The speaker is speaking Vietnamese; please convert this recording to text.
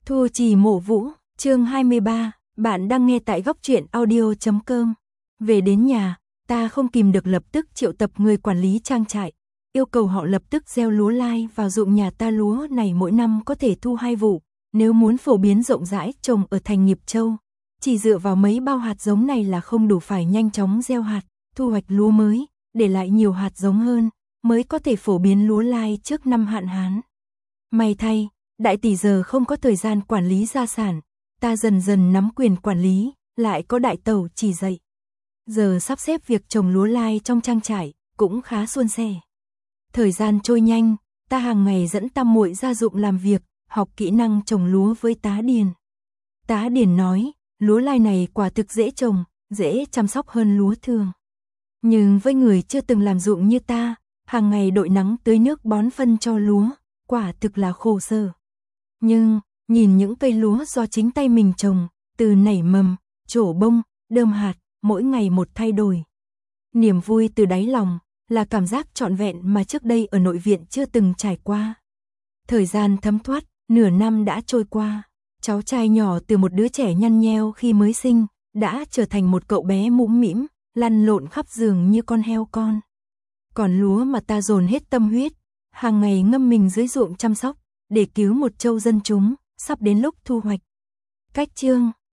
Thu Trì Mộ Vũ, chương 23, bạn đang nghe tại góc truyện audio.com. Về đến nhà, ta không kìm được lập tức triệu tập người quản lý trang trại, yêu cầu họ lập tức gieo lúa lai vào ruộng nhà ta. Lúa này mỗi năm có thể thu 2 vụ, nếu muốn phổ biến rộng rãi trồng ở thành Nghiệp Châu, chỉ dựa vào mấy bao hạt giống này là không đủ, phải nhanh chóng gieo hạt, thu hoạch lúa mới, để lại nhiều hạt giống hơn, mới có thể phổ biến lúa lai trước năm hạn hán. May thay, đại tỷ giờ không có thời gian quản lý gia sản, ta dần dần nắm quyền quản lý, lại có đại tẩu chỉ dạy. Giờ sắp xếp việc trồng lúa lai trong trang trại cũng khá suôn sẻ. Thời gian trôi nhanh, ta hàng ngày dẫn tam muội ra ruộng làm việc, học kỹ năng trồng lúa với tá Điền. Tá Điền nói, lúa lai này quả thực dễ trồng, dễ chăm sóc hơn lúa thường. Nhưng với người chưa từng làm ruộng như ta, hàng ngày đội nắng tưới nước bón phân cho lúa, quả thực là khổ sở. Nhưng, nhìn những cây lúa do chính tay mình trồng, từ nảy mầm, trổ bông, đơm hạt, mỗi ngày một thay đổi. Niềm vui từ đáy lòng, là cảm giác trọn vẹn mà trước đây ở nội viện chưa từng trải qua. Thời gian thấm thoát, nửa năm đã trôi qua, cháu trai nhỏ từ một đứa trẻ nhăn nheo khi mới sinh, đã trở thành một cậu bé mũm mĩm, lăn lộn khắp giường như con heo con. Còn lúa mà ta dồn hết tâm huyết, hàng ngày ngâm mình dưới ruộng chăm sóc, để cứu một châu dân chúng, sắp đến lúc thu hoạch. Cách chương